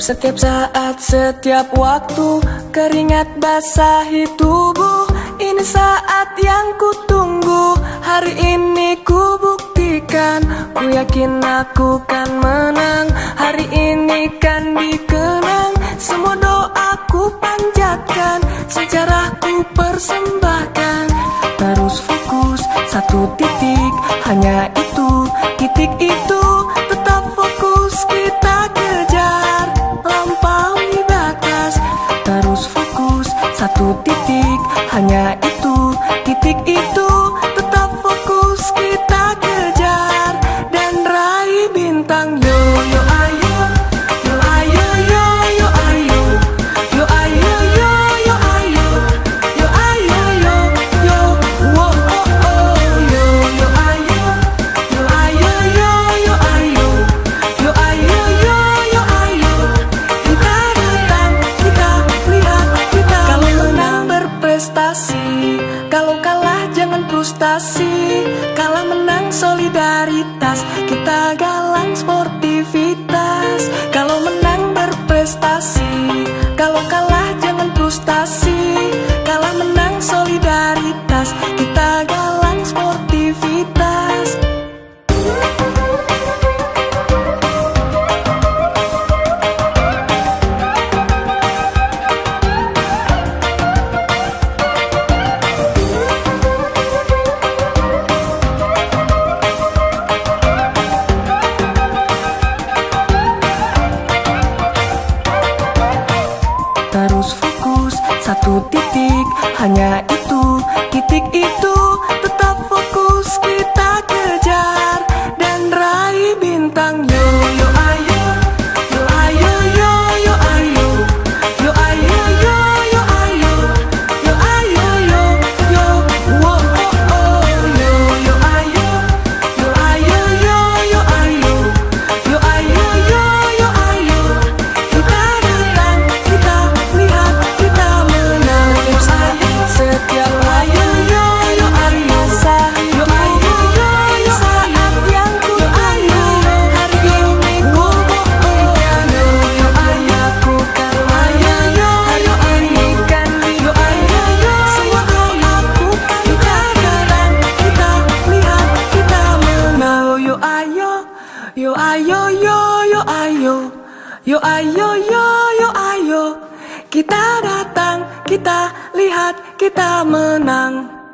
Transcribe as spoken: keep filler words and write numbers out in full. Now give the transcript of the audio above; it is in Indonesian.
Setiap saat, setiap waktu, keringat basahi tubuh. Ini saat yang ku tunggu, hari ini ku buktikan. Ku yakin aku kan menang, hari ini kan dikenang. Semua doaku panjatkan, sejarah ku persembahkan. Terus fokus, satu titik, hanya itu, titik itu. Tetap fokus, kita kejar, lampaui batas. Terus fokus, satu titik, hanya itu, titik itu. Tetap fokus, kita kejar, dan raih bintang. Yo yo ayo, yo ayo yo yo ayo, yo ayo yo yo ayo, yo ayo yo yo, wo oh oh. Yo yo ayo, yo ayo yo yo ayo, yo ayo yo yo ayo. Kita datang, kita lihat, kita kalau menang berprestasi, kalau kalah jangan frustasi. Kalah menang solidaritas, kita galang sportivitas. Kalau menang berprestasi, kalau kalah jangan frustasi. Kalah menang solidaritas, kita galang sportivitas. Terus fokus, satu titik, hanya itu, titik itu. Tetap fokus, kita kejar, dan raih bintang. Yo yo ayo, yo ayo yo yo ayo, yo ayo yo yo ayo, yo ayo yo yo, wo oh oh. Yo yo ayo, yo ayo yo yo ayo, yo ayo yo yo ayo. Kita datang, kita lihat, kita menang. Setiap ayo yo yo ayo, yo ayo yo yo saat yang ku ayo. Hari ini ku buktikan, yo yo ayo ku kan ayo yo yo ini kan, yo ayo yo semua doaku kita datang, kita lihat, kita menang. Yo ayo, yo ayo yo yo ayo, yo ayo yo yo ayo. Kita datang, kita lihat, kita menang.